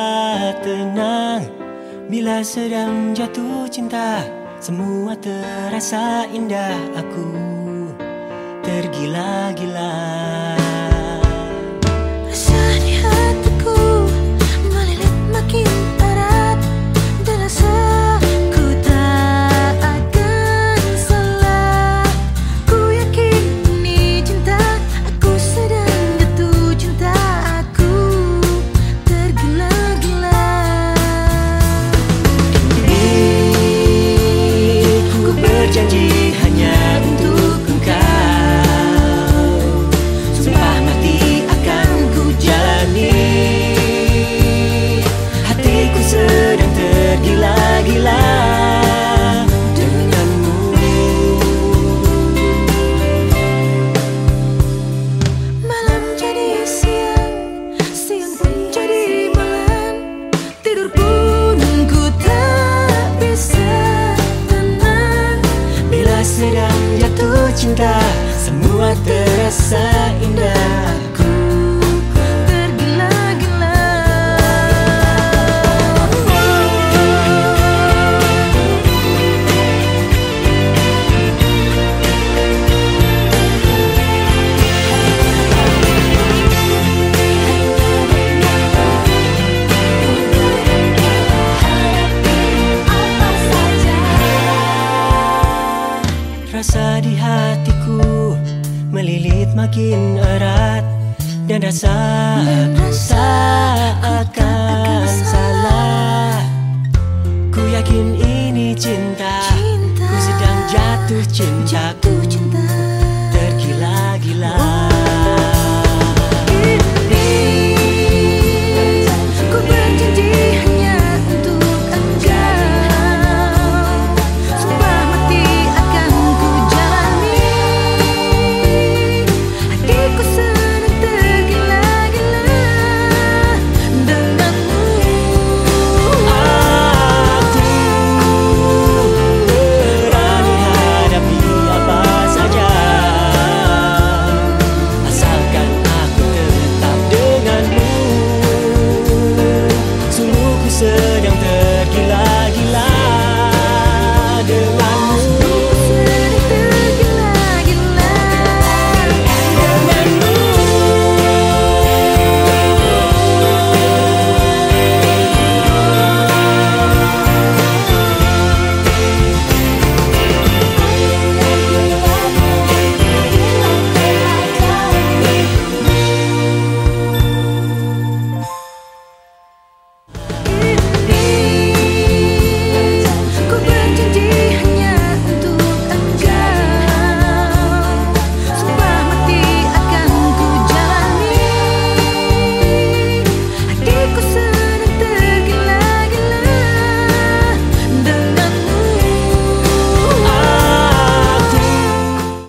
tenang bila sedang jatuh cinta. Semua terasa indah, aku tergila-gila. Rasa di hatiku melilit makin erat, dan rasa ku tak akan salah. Ku yakin ini cinta, aku sedang jatuh cinta, aku tergila-gila. Ku berjanji hanya untuk engkau, sumpah mati akan ku jalani. Hatiku sedang tergila-gila denganmu. Malam jadi siang, siang pun jadi malam. Tidur pun ku tak bisa tenang. Bila sedang jatuh cinta, semua terasa indah, aku Tergila-gila. Apa saja. rasa di hatiku melilit makin erat, dan rasa